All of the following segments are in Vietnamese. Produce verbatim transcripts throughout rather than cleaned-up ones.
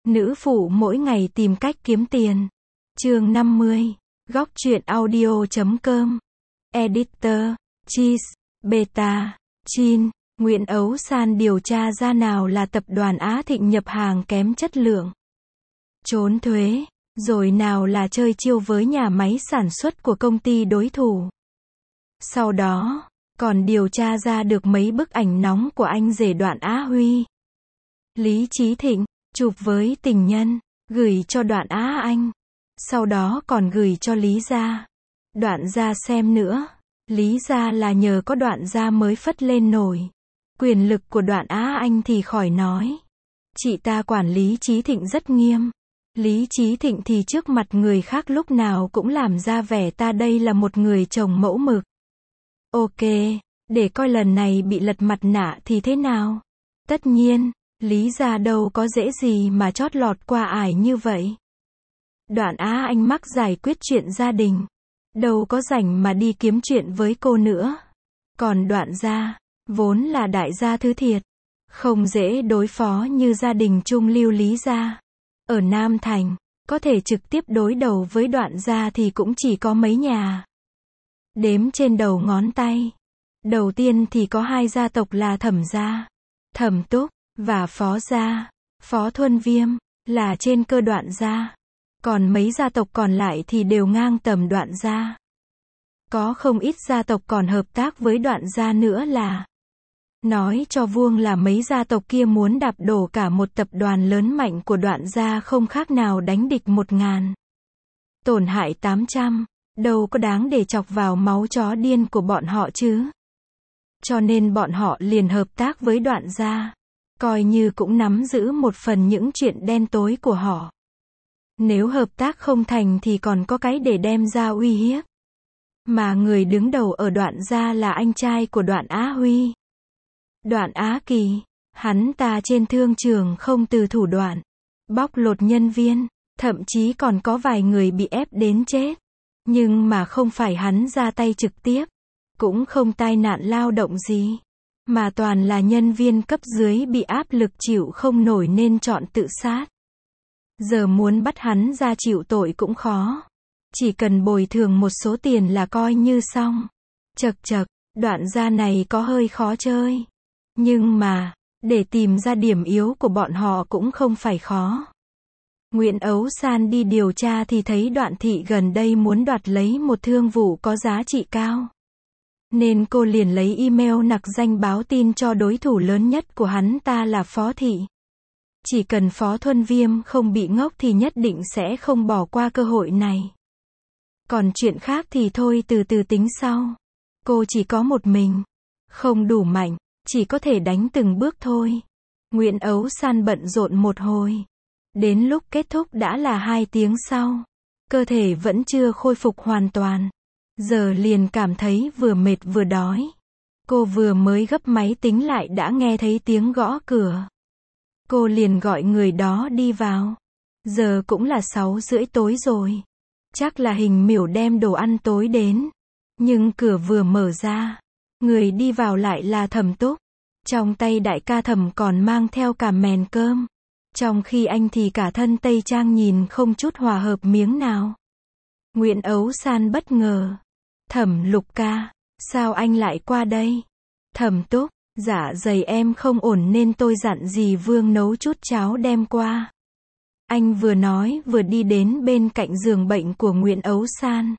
Nữ phụ mỗi ngày tìm cách kiếm tiền. Chương năm mươi. Góc truyện audio chấm com. Editor, Cheese, Beta, Chin, Nguyễn Ấu San điều tra ra nào là tập đoàn Á Thịnh nhập hàng kém chất lượng, trốn thuế, rồi nào là chơi chiêu với nhà máy sản xuất của công ty đối thủ. Sau đó, còn điều tra ra được mấy bức ảnh nóng của anh rể Đoạn Á Huy, Lý Chí Thịnh, chụp với tình nhân, gửi cho Đoạn Á Anh. Sau đó còn gửi cho Lý gia. Đoạn gia xem nữa. Lý gia là nhờ có Đoạn gia mới phất lên nổi. Quyền lực của Đoạn Á Anh thì khỏi nói. Chị ta quản Lý Chí Thịnh rất nghiêm. Lý Chí Thịnh thì trước mặt người khác lúc nào cũng làm ra vẻ ta đây là một người chồng mẫu mực. Ok, để coi lần này bị lật mặt nạ thì thế nào. Tất nhiên, Lý gia đâu có dễ gì mà chót lọt qua ải như vậy. Đoạn Á Anh mắc giải quyết chuyện gia đình, đâu có rảnh mà đi kiếm chuyện với cô nữa. Còn Đoạn gia, vốn là đại gia thứ thiệt, không dễ đối phó như gia đình trung lưu Lý gia. Ở Nam Thành, có thể trực tiếp đối đầu với Đoạn gia thì cũng chỉ có mấy nhà. Đếm trên đầu ngón tay. Đầu tiên thì có hai gia tộc là Thẩm gia, Thẩm Túc, và Phó gia, Phó Thuân Viêm, là trên cơ Đoạn gia. Còn mấy gia tộc còn lại thì đều ngang tầm Đoạn gia. Có không ít gia tộc còn hợp tác với Đoạn gia nữa là. Nói cho vuông là mấy gia tộc kia muốn đạp đổ cả một tập đoàn lớn mạnh của Đoạn gia không khác nào đánh địch một ngàn. Tổn hại tám trăm, đâu có đáng để chọc vào máu chó điên của bọn họ chứ. Cho nên bọn họ liền hợp tác với Đoạn gia. Coi như cũng nắm giữ một phần những chuyện đen tối của họ. Nếu hợp tác không thành thì còn có cái để đem ra uy hiếp. Mà người đứng đầu ở Đoạn gia là anh trai của Đoạn Á Huy, Đoạn Á Kỳ. Hắn ta trên thương trường không từ thủ đoạn, bóc lột nhân viên, thậm chí còn có vài người bị ép đến chết. Nhưng mà không phải hắn ra tay trực tiếp, cũng không tai nạn lao động gì, mà toàn là nhân viên cấp dưới bị áp lực chịu không nổi nên chọn tự sát. Giờ muốn bắt hắn ra chịu tội cũng khó. Chỉ cần bồi thường một số tiền là coi như xong. Chật chật, Đoạn gia này có hơi khó chơi. Nhưng mà, để tìm ra điểm yếu của bọn họ cũng không phải khó. Nguyễn Ấu San đi điều tra thì thấy Đoạn thị gần đây muốn đoạt lấy một thương vụ có giá trị cao. Nên cô liền lấy email nặc danh báo tin cho đối thủ lớn nhất của hắn ta là Phó Thị. Chỉ cần Phó Thuân Viêm không bị ngốc thì nhất định sẽ không bỏ qua cơ hội này. Còn chuyện khác thì thôi từ từ tính sau. Cô chỉ có một mình, không đủ mạnh, chỉ có thể đánh từng bước thôi. Nguyễn Ấu San bận rộn một hồi. Đến lúc kết thúc đã là hai tiếng sau. Cơ thể vẫn chưa khôi phục hoàn toàn. Giờ liền cảm thấy vừa mệt vừa đói. Cô vừa mới gấp máy tính lại đã nghe thấy tiếng gõ cửa. Cô liền gọi người đó đi vào. Giờ cũng là sáu rưỡi tối rồi. Chắc là Hình Miểu đem đồ ăn tối đến. Nhưng cửa vừa mở ra, người đi vào lại là Thẩm Túc. Trong tay đại ca Thẩm còn mang theo cả mền cơm. Trong khi anh thì cả thân tây trang nhìn không chút hòa hợp miếng nào. Nguyễn Ấu San bất ngờ. Thẩm Lục ca, sao anh lại qua đây? Thẩm Túc, dạ dày em không ổn nên tôi dặn dì Vương nấu chút cháo đem qua. Anh vừa nói vừa đi đến bên cạnh giường bệnh của Nguyễn Ấu San.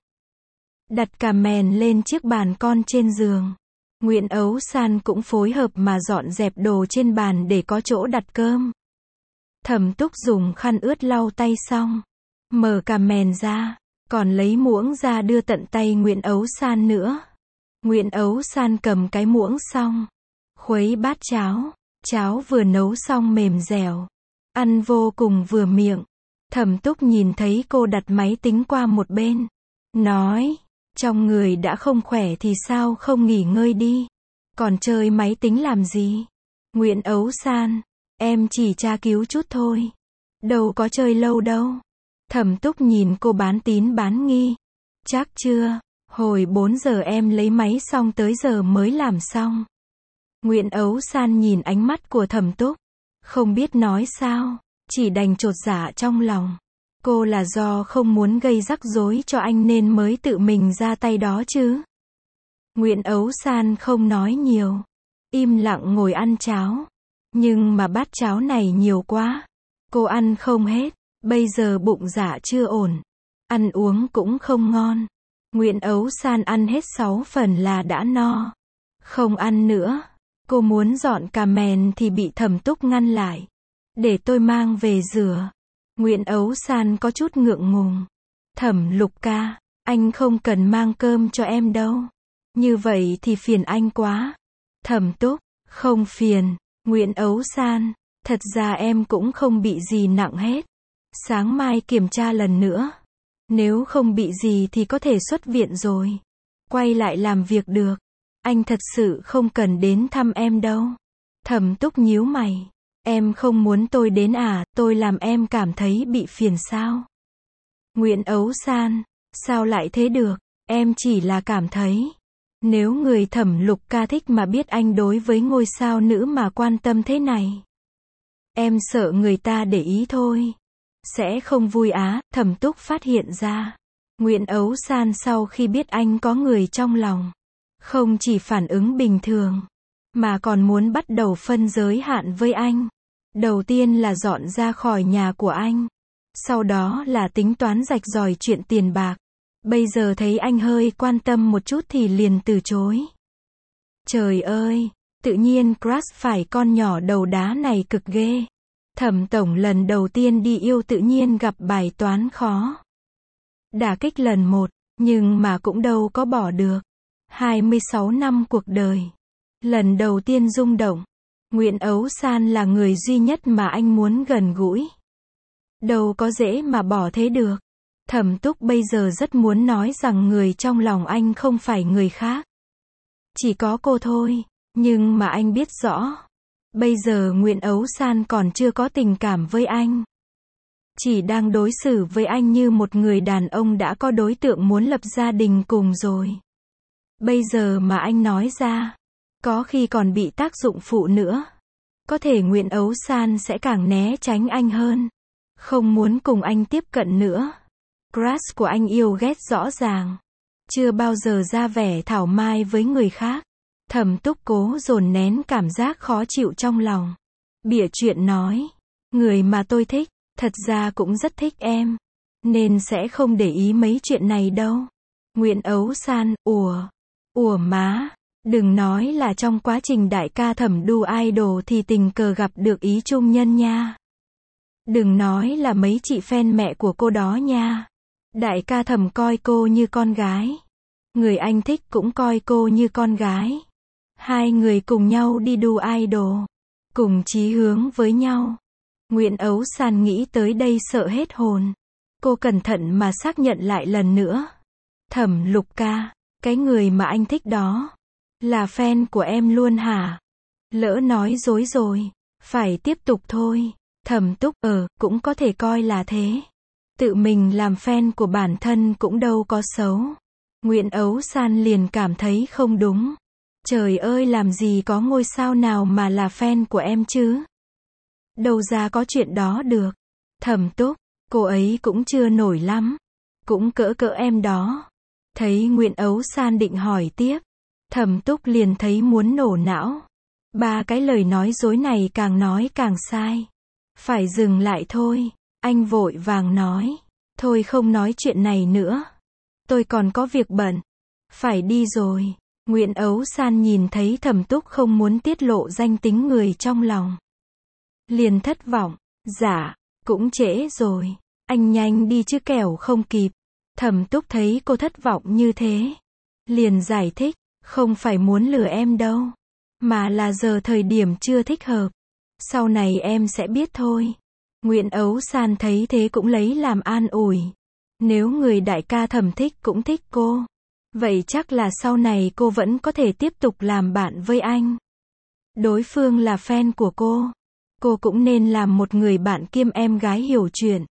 Đặt cả mền lên chiếc bàn con trên giường. Nguyễn Ấu San cũng phối hợp mà dọn dẹp đồ trên bàn để có chỗ đặt cơm. Thẩm Túc dùng khăn ướt lau tay xong, mở cả mền ra, còn lấy muỗng ra đưa tận tay Nguyễn Ấu San nữa. Nguyễn Ấu San cầm cái muỗng xong, khuấy bát cháo. Cháo vừa nấu xong mềm dẻo, ăn vô cùng vừa miệng. Thẩm Túc nhìn thấy cô đặt máy tính qua một bên, nói, trong người đã không khỏe thì sao không nghỉ ngơi đi, còn chơi máy tính làm gì? Nguyễn Ấu San, em chỉ tra cứu chút thôi, đâu có chơi lâu đâu. Thẩm Túc nhìn cô bán tín bán nghi. Chắc chưa, hồi bốn giờ em lấy máy xong tới giờ mới làm xong. Nguyễn Ấu San nhìn ánh mắt của Thẩm Túc, không biết nói sao. chỉ đành chột dạ trong lòng. Cô là do không muốn gây rắc rối cho anh nên mới tự mình ra tay đó chứ. Nguyễn Ấu San không nói nhiều, im lặng ngồi ăn cháo. Nhưng mà bát cháo này nhiều quá, cô ăn không hết, bây giờ bụng dạ chưa ổn, ăn uống cũng không ngon. Nguyễn Ấu San ăn hết sáu phần là đã no, không ăn nữa. Cô muốn dọn cà mèn thì bị Thẩm Túc ngăn lại. Để tôi mang về rửa. Nguyễn Ấu San có chút ngượng ngùng. Thẩm Lục ca, anh không cần mang cơm cho em đâu. Như vậy thì phiền anh quá. Thẩm Túc, không phiền. Nguyễn Ấu San, thật ra em cũng không bị gì nặng hết. Sáng mai kiểm tra lần nữa. Nếu không bị gì thì có thể xuất viện rồi. Quay lại làm việc được. Anh thật sự không cần đến thăm em đâu. Thẩm Túc nhíu mày. Em không muốn tôi đến à, tôi làm em cảm thấy bị phiền sao? Nguyễn Ấu San, sao lại thế được, em chỉ là cảm thấy. Nếu người Thẩm Lục ca thích mà biết anh đối với ngôi sao nữ mà quan tâm thế này. Em sợ người ta để ý thôi. Sẽ không vui á, Thẩm Túc phát hiện ra. Nguyễn Ấu San sau khi biết anh có người trong lòng. Không chỉ phản ứng bình thường, mà còn muốn bắt đầu phân giới hạn với anh. Đầu tiên là dọn ra khỏi nhà của anh. Sau đó là tính toán rạch ròi chuyện tiền bạc. Bây giờ thấy anh hơi quan tâm một chút thì liền từ chối. Trời ơi, tự nhiên crush phải con nhỏ đầu đá này cực ghê. Thẩm tổng lần đầu tiên đi yêu tự nhiên gặp bài toán khó. Đả kích lần một, nhưng mà cũng đâu có bỏ được. hai mươi sáu năm cuộc đời. Lần đầu tiên rung động. Nguyễn Ấu San là người duy nhất mà anh muốn gần gũi. Đâu có dễ mà bỏ thế được. Thẩm Túc bây giờ rất muốn nói rằng người trong lòng anh không phải người khác. Chỉ có cô thôi. Nhưng mà anh biết rõ. Bây giờ Nguyễn Ấu San còn chưa có tình cảm với anh. Chỉ đang đối xử với anh như một người đàn ông đã có đối tượng muốn lập gia đình cùng rồi. Bây giờ mà anh nói ra, có khi còn bị tác dụng phụ nữa. Có thể Nguyễn Ấu San sẽ càng né tránh anh hơn. Không muốn cùng anh tiếp cận nữa. Crush của anh yêu ghét rõ ràng. Chưa bao giờ ra vẻ thảo mai với người khác. Thẩm Túc cố dồn nén cảm giác khó chịu trong lòng. Bịa chuyện nói. Người mà tôi thích, thật ra cũng rất thích em. Nên sẽ không để ý mấy chuyện này đâu. Nguyễn Ấu San, ủa. Ủa má. Đừng nói là trong quá trình đại ca Thẩm đu idol thì tình cờ gặp được ý trung nhân nha. Đừng nói là mấy chị fan mẹ của cô đó nha. Đại ca Thẩm coi cô như con gái. Người anh thích cũng coi cô như con gái. Hai người cùng nhau đi đu idol. Cùng chí hướng với nhau. Nguyễn Ấu San nghĩ tới đây sợ hết hồn. Cô cẩn thận mà xác nhận lại lần nữa. Thẩm Lục ca, cái người mà anh thích đó là fan của em luôn hả? Lỡ nói dối rồi. Phải tiếp tục thôi. Thẩm Túc, ờ, cũng có thể coi là thế. Tự mình làm fan của bản thân cũng đâu có xấu. Nguyễn Ấu San liền cảm thấy không đúng. Trời ơi, làm gì có ngôi sao nào mà là fan của em chứ? Đâu ra có chuyện đó được. Thẩm Túc, cô ấy cũng chưa nổi lắm. Cũng cỡ cỡ em đó. Thấy Nguyễn Ấu San định hỏi tiếp. Thẩm Túc liền thấy muốn nổ não. Ba cái lời nói dối này càng nói càng sai. Phải dừng lại thôi. Anh vội vàng nói. Thôi không nói chuyện này nữa. Tôi còn có việc bận. Phải đi rồi. Nguyễn Ấu San nhìn thấy Thẩm Túc không muốn tiết lộ danh tính người trong lòng. Liền thất vọng. Dạ, cũng trễ rồi. Anh nhanh đi chứ kẻo không kịp. Thẩm Túc thấy cô thất vọng như thế. Liền giải thích. Không phải muốn lừa em đâu. Mà là giờ thời điểm chưa thích hợp. Sau này em sẽ biết thôi. Nguyễn Ấu San thấy thế cũng lấy làm an ủi. Nếu người đại ca Thẩm thích cũng thích cô. Vậy chắc là sau này cô vẫn có thể tiếp tục làm bạn với anh. Đối phương là fan của cô. Cô cũng nên làm một người bạn kiêm em gái hiểu chuyện.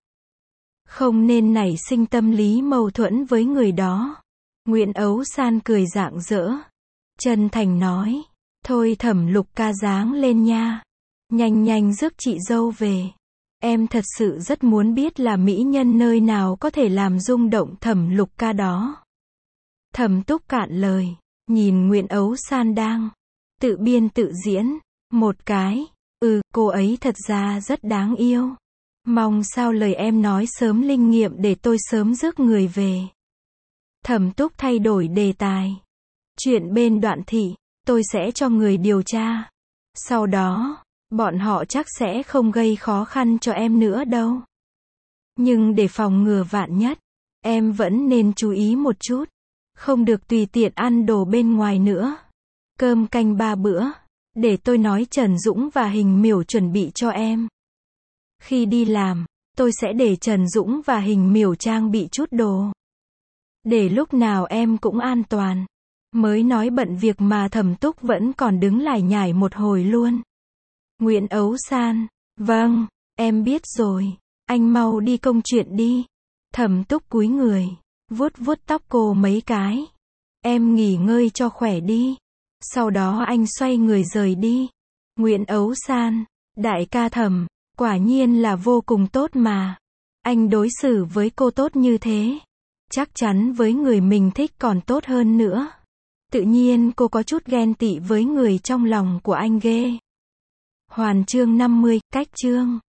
Không nên nảy sinh tâm lý mâu thuẫn với người đó. Nguyễn Ấu San cười rạng rỡ. Chân thành nói. Thôi Thẩm Lục ca dáng lên nha. Nhanh nhanh rước chị dâu về. Em thật sự rất muốn biết là mỹ nhân nơi nào có thể làm rung động Thẩm Lục ca đó. Thẩm Túc cạn lời, nhìn Nguyễn Ấu San đang tự biên tự diễn, một cái, ừ, cô ấy thật ra rất đáng yêu. Mong sao lời em nói sớm linh nghiệm để tôi sớm rước người về. Thẩm Túc thay đổi đề tài. Chuyện bên Đoạn Thị, tôi sẽ cho người điều tra. Sau đó, bọn họ chắc sẽ không gây khó khăn cho em nữa đâu. Nhưng để phòng ngừa vạn nhất, em vẫn nên chú ý một chút. Không được tùy tiện ăn đồ bên ngoài nữa. Cơm canh ba bữa. Để tôi nói Trần Dũng và Hình Miểu chuẩn bị cho em. Khi đi làm, tôi sẽ để Trần Dũng và Hình Miểu trang bị chút đồ. Để lúc nào em cũng an toàn. Mới nói bận việc mà Thẩm Túc vẫn còn đứng lải nhải một hồi luôn. Nguyễn Ấu San, vâng, em biết rồi, anh mau đi công chuyện đi. Thẩm Túc cúi người, vuốt vuốt tóc cô mấy cái. Em nghỉ ngơi cho khỏe đi. Sau đó anh xoay người rời đi. Nguyễn Ấu San, đại ca Thẩm, quả nhiên là vô cùng tốt mà. Anh đối xử với cô tốt như thế. Chắc chắn với người mình thích còn tốt hơn nữa. Tự nhiên cô có chút ghen tị với người trong lòng của anh ghê. Hoàn chương năm mươi, cách chương.